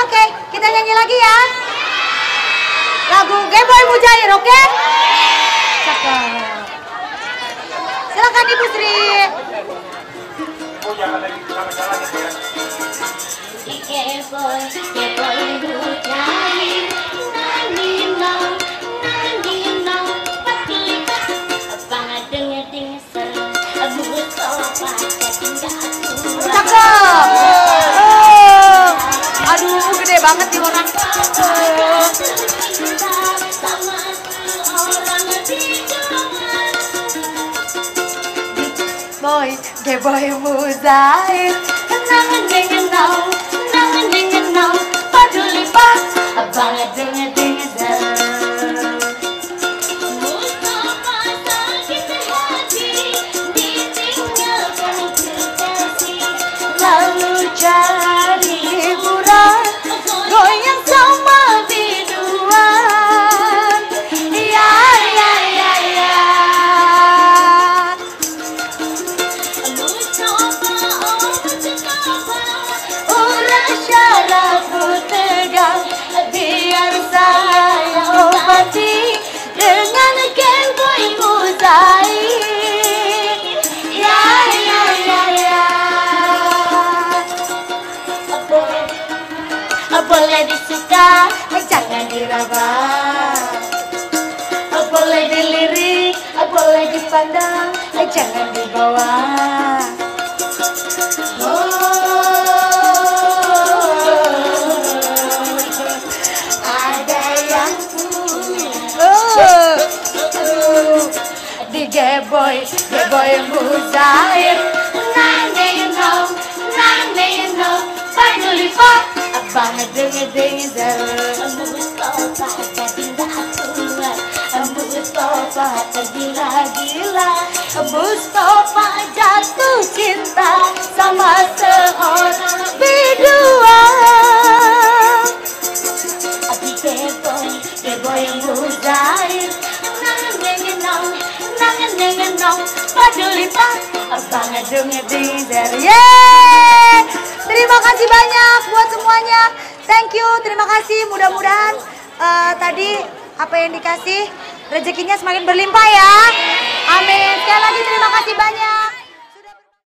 Oke, kita nyanyi lagi ya. Lagu Geboy Mujair, oke? Cakep. Silakan Ibu Sri. Oh, jangan lagi salah-salah gitu ya. Geboy Mujair, nandino, patlipa, pangadeng-adeng seru, butopa ketinggal. Cakep. Aduh, gede banget nih orang. Boy, Geboy Mujair, nang paduli pa, abang adeng-adeng seru. Mustafa sakit hati, ditinggalkan kekasih. Lalu cari hiburan, goyang sama biduan. Ya. Urang syarafku tegang, biar saya obati dengan Geboy Mujair. Ya. Boleh disuka, jangan diraba. Boleh dilirik, boleh dipandang, jangan dibawa. Ada yang di Geboy Mujair, nang paduli pa, abang adeng-adeng seru. Mustafa tergila-gila, Mustafa jatuh cinta sama seorang biduan. Geboy Mujair, nang paduli pa, abang adeng-adeng seru. Yeay! Terima kasih banyak buat semuanya. Thank you, terima kasih. Mudah-mudahan tadi apa yang dikasih rezekinya semakin berlimpah ya. Amin. Sekali lagi terima kasih banyak.